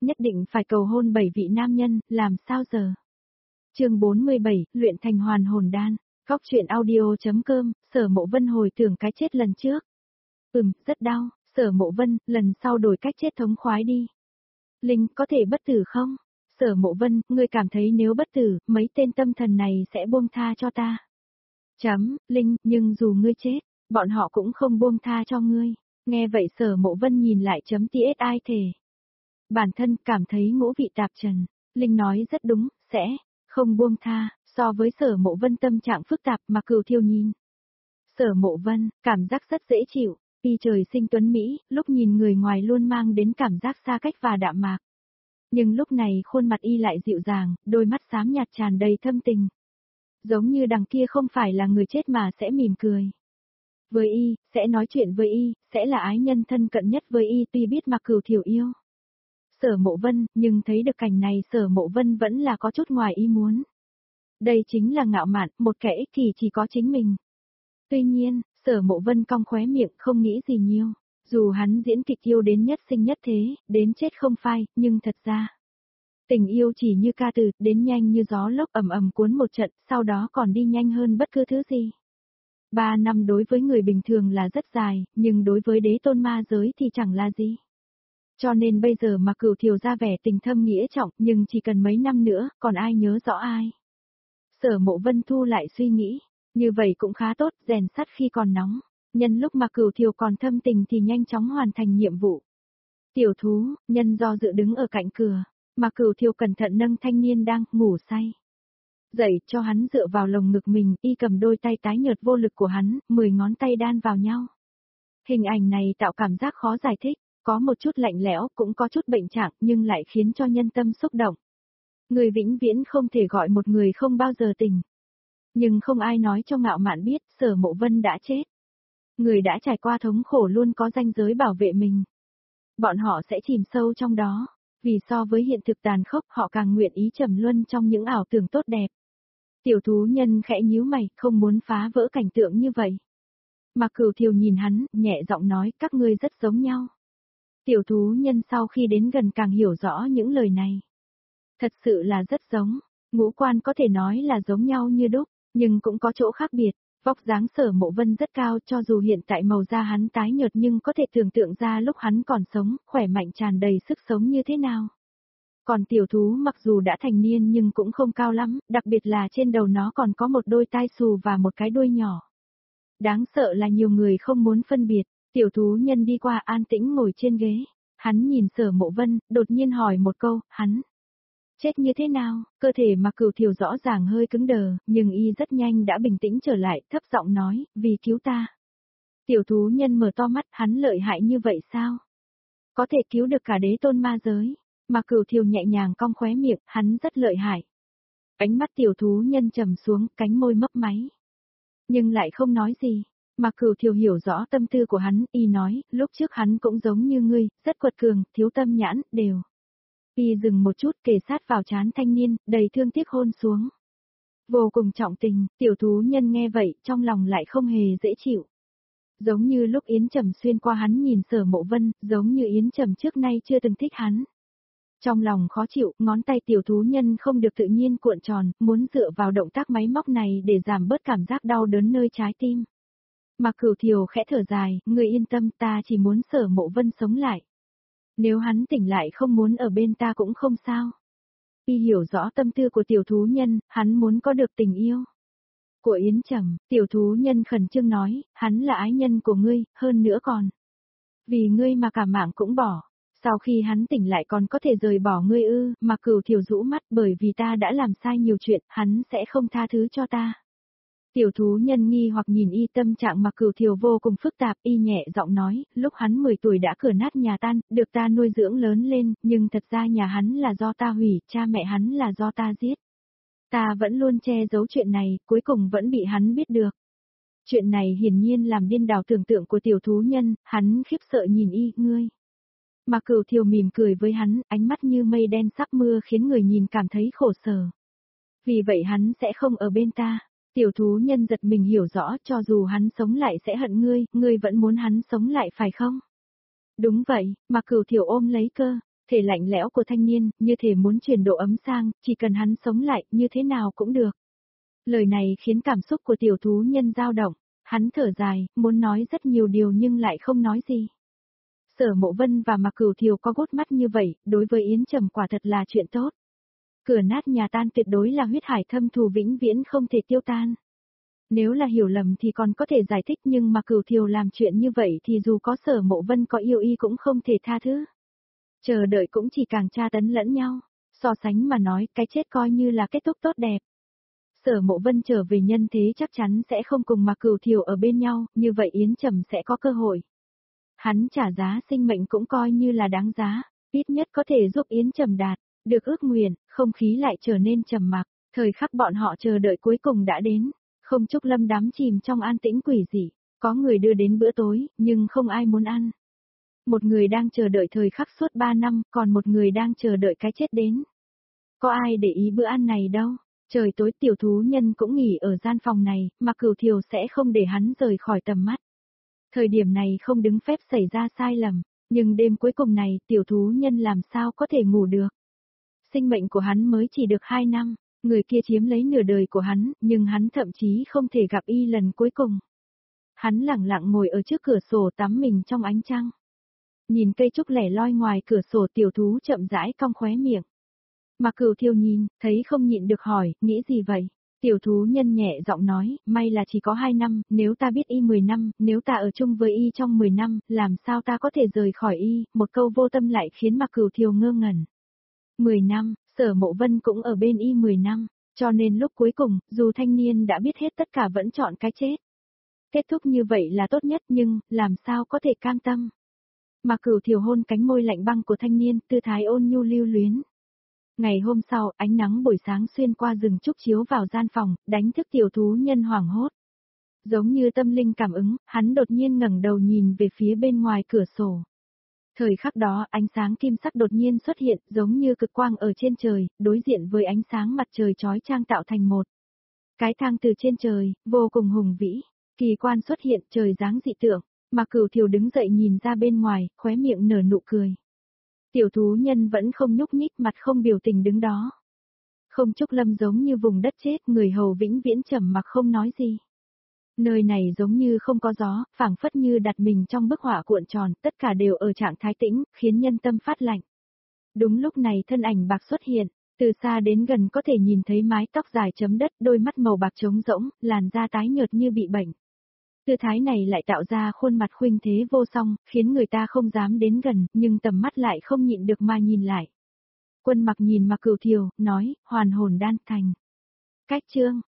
nhất định phải cầu hôn 7 vị nam nhân, làm sao giờ? Chương 47, luyện thành hoàn hồn đan. Góc truyện audio.com, Sở Mộ Vân hồi tưởng cái chết lần trước. Rất đau, Sở Mộ Vân, lần sau đổi cách chết thống khoái đi. Linh, có thể bất tử không? Sở Mộ Vân, ngươi cảm thấy nếu bất tử, mấy tên tâm thần này sẽ buông tha cho ta. Linh, nhưng dù ngươi chết, bọn họ cũng không buông tha cho ngươi. Nghe vậy Sở Mộ Vân nhìn lại TSI thể. Bản thân cảm thấy ngũ vị tạp trần. Linh nói rất đúng, sẽ không buông tha. So với Sở Mộ Vân tâm trạng phức tạp mà Cửu Thiêu nhìn. Sở Mộ Vân, cảm giác rất dễ chịu, y trời sinh tuấn Mỹ, lúc nhìn người ngoài luôn mang đến cảm giác xa cách và đạm mạc. Nhưng lúc này khuôn mặt y lại dịu dàng, đôi mắt xám nhạt tràn đầy thâm tình. Giống như đằng kia không phải là người chết mà sẽ mỉm cười. Với y, sẽ nói chuyện với y, sẽ là ái nhân thân cận nhất với y tuy biết mà Cửu Thiểu yêu. Sở Mộ Vân, nhưng thấy được cảnh này Sở Mộ Vân vẫn là có chút ngoài ý muốn. Đây chính là ngạo mạn, một kẻ ích kỷ chỉ có chính mình. Tuy nhiên, Sở Mộ Vân cong khóe miệng không nghĩ gì nhiều. Dù hắn diễn kịch yêu đến nhất sinh nhất thế, đến chết không phai, nhưng thật ra. Tình yêu chỉ như ca từ, đến nhanh như gió lốc ầm ầm cuốn một trận, sau đó còn đi nhanh hơn bất cứ thứ gì. 3 năm đối với người bình thường là rất dài, nhưng đối với đế tôn ma giới thì chẳng là gì. Cho nên bây giờ mà Cửu Thiều ra vẻ tình thâm nghĩa trọng, nhưng chỉ cần mấy năm nữa, còn ai nhớ rõ ai. Sở Mộ Vân thu lại suy nghĩ, như vậy cũng khá tốt, rèn sắt khi còn nóng. Nhân lúc mà Cửu Thiều còn thâm tình thì nhanh chóng hoàn thành nhiệm vụ. Tiểu thú, nhân do dự đứng ở cạnh cửa, mà Cửu Thiều cẩn thận nâng thanh niên đang ngủ say. Dậy cho hắn dựa vào lồng ngực mình, y cầm đôi tay tái nhợt vô lực của hắn, 10 ngón tay đan vào nhau. Hình ảnh này tạo cảm giác khó giải thích, có một chút lạnh lẽo, cũng có chút bệnh trạng, nhưng lại khiến cho nhân tâm xúc động. Người vĩnh viễn không thể gọi một người không bao giờ tình. Nhưng không ai nói cho ngạo mạn biết, Sở Mộ Vân đã chết. Người đã trải qua thống khổ luôn có ranh giới bảo vệ mình. Bọn họ sẽ chìm sâu trong đó, vì so với hiện thực tàn khốc họ càng nguyện ý trầm luân trong những ảo tưởng tốt đẹp. Tiểu thú nhân khẽ nhíu mày, không muốn phá vỡ cảnh tượng như vậy. Mà Cửu Thiều nhìn hắn, nhẹ giọng nói, các ngươi rất giống nhau. Tiểu thú nhân sau khi đến gần càng hiểu rõ những lời này. Thật sự là rất giống, ngũ quan có thể nói là giống nhau như đúc, nhưng cũng có chỗ khác biệt. Vóc dáng Sở Mộ Vân rất cao cho dù hiện tại màu da hắn tái nhợt nhưng có thể tưởng tượng ra lúc hắn còn sống, khỏe mạnh tràn đầy sức sống như thế nào. Còn tiểu thú mặc dù đã thành niên nhưng cũng không cao lắm, đặc biệt là trên đầu nó còn có một đôi tai xù và một cái đuôi nhỏ. Đáng sợ là nhiều người không muốn phân biệt, tiểu thú nhân đi qua an tĩnh ngồi trên ghế. Hắn nhìn Sở Mộ Vân, đột nhiên hỏi một câu, hắn chết như thế nào? Cơ thể mà Cửu Thiều rõ ràng hơi cứng đờ, nhưng y rất nhanh đã bình tĩnh trở lại, thấp giọng nói, vì cứu ta. Tiểu thú nhân mở to mắt, hắn lợi hại như vậy sao? Có thể cứu được cả đế tôn ma giới. Mà Cửu Thiều nhẹ nhàng cong khóe miệng, hắn rất lợi hại. Ánh mắt tiểu thú nhân trầm xuống, cánh môi mấp máy. Nhưng lại không nói gì. Mà Cửu Thiều hiểu rõ tâm tư của hắn, y nói, lúc trước hắn cũng giống như ngươi, rất quật cường, thiếu tâm nhãn, đều. Y dừng một chút kề sát vào trán thanh niên, đầy thương tiếc hôn xuống. Vô cùng trọng tình, tiểu thú nhân nghe vậy, trong lòng lại không hề dễ chịu. Giống như lúc Yến Trầm xuyên qua hắn nhìn Sở Mộ Vân, giống như Yến Trầm trước nay chưa từng thích hắn. Trong lòng khó chịu, ngón tay tiểu thú nhân không được tự nhiên cuộn tròn, muốn dựa vào động tác máy móc này để giảm bớt cảm giác đau đớn nơi trái tim. Mà Cửu Thiều khẽ thở dài, ngươi yên tâm, ta chỉ muốn Sở Mộ Vân sống lại. Nếu hắn tỉnh lại không muốn ở bên ta cũng không sao. Y hiểu rõ tâm tư của tiểu thú nhân, hắn muốn có được tình yêu. Của Yến Trầm, tiểu thú nhân khẩn trương nói, hắn là ái nhân của ngươi, hơn nữa còn. Vì ngươi mà cả mạng cũng bỏ. Sau khi hắn tỉnh lại còn có thể rời bỏ ngươi ư, mà Cửu Thiều rũ mắt bởi vì ta đã làm sai nhiều chuyện, hắn sẽ không tha thứ cho ta. Tiểu thú nhân nghi hoặc nhìn y, tâm trạng mà Cửu Thiều vô cùng phức tạp, y nhẹ giọng nói, lúc hắn 10 tuổi đã cửa nát nhà tan, được ta nuôi dưỡng lớn lên, nhưng thật ra nhà hắn là do ta hủy, cha mẹ hắn là do ta giết. Ta vẫn luôn che giấu chuyện này, cuối cùng vẫn bị hắn biết được. Chuyện này hiển nhiên làm điên đảo tưởng tượng của tiểu thú nhân, hắn khiếp sợ nhìn y, ngươi. Mà Cửu Thiều mỉm cười với hắn, ánh mắt như mây đen sắp mưa khiến người nhìn cảm thấy khổ sở. Vì vậy hắn sẽ không ở bên ta. Tiểu thú nhân giật mình hiểu rõ, cho dù hắn sống lại sẽ hận ngươi, ngươi vẫn muốn hắn sống lại phải không? Đúng vậy, mà Cửu Thiều ôm lấy cơ. Thể lạnh lẽo của thanh niên, như thể muốn chuyển độ ấm sang, chỉ cần hắn sống lại, như thế nào cũng được. Lời này khiến cảm xúc của tiểu thú nhân dao động, hắn thở dài, muốn nói rất nhiều điều nhưng lại không nói gì. Sở Mộ Vân và Mạc Cửu Thiều có gút mắt như vậy, đối với Yến Trầm quả thật là chuyện tốt. Cửa nát nhà tan tuyệt đối là huyết hải thâm thù vĩnh viễn không thể tiêu tan. Nếu là hiểu lầm thì còn có thể giải thích nhưng mà Cửu Thiều làm chuyện như vậy thì dù có Sở Mộ Vân có yêu y cũng không thể tha thứ. Chờ đợi cũng chỉ càng tra tấn lẫn nhau, so sánh mà nói cái chết coi như là kết thúc tốt đẹp. Sở Mộ Vân trở về nhân thế chắc chắn sẽ không cùng mà Cửu Thiều ở bên nhau, như vậy Yến Trầm sẽ có cơ hội. Hắn trả giá sinh mệnh cũng coi như là đáng giá, ít nhất có thể giúp Yến Trầm đạt được ước nguyện, không khí lại trở nên trầm mặc, thời khắc bọn họ chờ đợi cuối cùng đã đến. Không Trúc Lâm đắm chìm trong an tĩnh quỷ dị, có người đưa đến bữa tối, nhưng không ai muốn ăn. Một người đang chờ đợi thời khắc suốt 3 năm, còn một người đang chờ đợi cái chết đến. Có ai để ý bữa ăn này đâu, trời tối tiểu thú nhân cũng nghỉ ở gian phòng này, mà Cửu Thiều sẽ không để hắn rời khỏi tầm mắt. Thời điểm này không đứng phép xảy ra sai lầm, nhưng đêm cuối cùng này tiểu thú nhân làm sao có thể ngủ được. Sinh mệnh của hắn mới chỉ được 2 năm. Người kia chiếm lấy nửa đời của hắn, nhưng hắn thậm chí không thể gặp y lần cuối cùng. Hắn lặng lặng ngồi ở trước cửa sổ tắm mình trong ánh trăng. Nhìn cây trúc lẻ loi ngoài cửa sổ tiểu thú chậm rãi cong khóe miệng. Mà Cửu Thiều nhìn, thấy không nhịn được hỏi, nghĩ gì vậy? Tiểu thú nhân nhẹ giọng nói, may là chỉ có 2 năm, nếu ta biết y 10 năm, nếu ta ở chung với y trong 10 năm, làm sao ta có thể rời khỏi y, một câu vô tâm lại khiến mà Cửu Thiều ngơ ngẩn. 10 năm, Sở Mộ Vân cũng ở bên y 10 năm, cho nên lúc cuối cùng, dù thanh niên đã biết hết tất cả vẫn chọn cái chết. Kết thúc như vậy là tốt nhất nhưng, làm sao có thể cam tâm. Mà Cửu Thiều hôn cánh môi lạnh băng của thanh niên, tư thái ôn nhu lưu luyến. Ngày hôm sau, ánh nắng buổi sáng xuyên qua rừng trúc chiếu vào gian phòng, đánh thức tiểu thú nhân hoảng hốt. Giống như tâm linh cảm ứng, hắn đột nhiên ngẩng đầu nhìn về phía bên ngoài cửa sổ. Thời khắc đó, ánh sáng kim sắc đột nhiên xuất hiện, giống như cực quang ở trên trời, đối diện với ánh sáng mặt trời chói chang tạo thành một cái thang từ trên trời, vô cùng hùng vĩ. Kỳ quan xuất hiện, trời dáng dị tượng, mà Cửu Thiều đứng dậy nhìn ra bên ngoài, khóe miệng nở nụ cười. Tiểu thú nhân vẫn không nhúc nhích, mặt không biểu tình đứng đó. Không Trúc Lâm giống như vùng đất chết, người hầu vĩnh viễn trầm mặc không nói gì. Nơi này giống như không có gió, phảng phất như đặt mình trong bức họa cuộn tròn, tất cả đều ở trạng thái tĩnh, khiến nhân tâm phát lạnh. Đúng lúc này thân ảnh bạc xuất hiện, từ xa đến gần có thể nhìn thấy mái tóc dài chấm đất, đôi mắt màu bạc trống rỗng, làn da tái nhợt như bị bệnh. Tư thái này lại tạo ra khuôn mặt khuynh thế vô song, khiến người ta không dám đến gần, nhưng tầm mắt lại không nhịn được mà nhìn lại. Quân Mặc nhìn mà Cửu Thiều, nói, hoàn hồn đan thành. Cách chương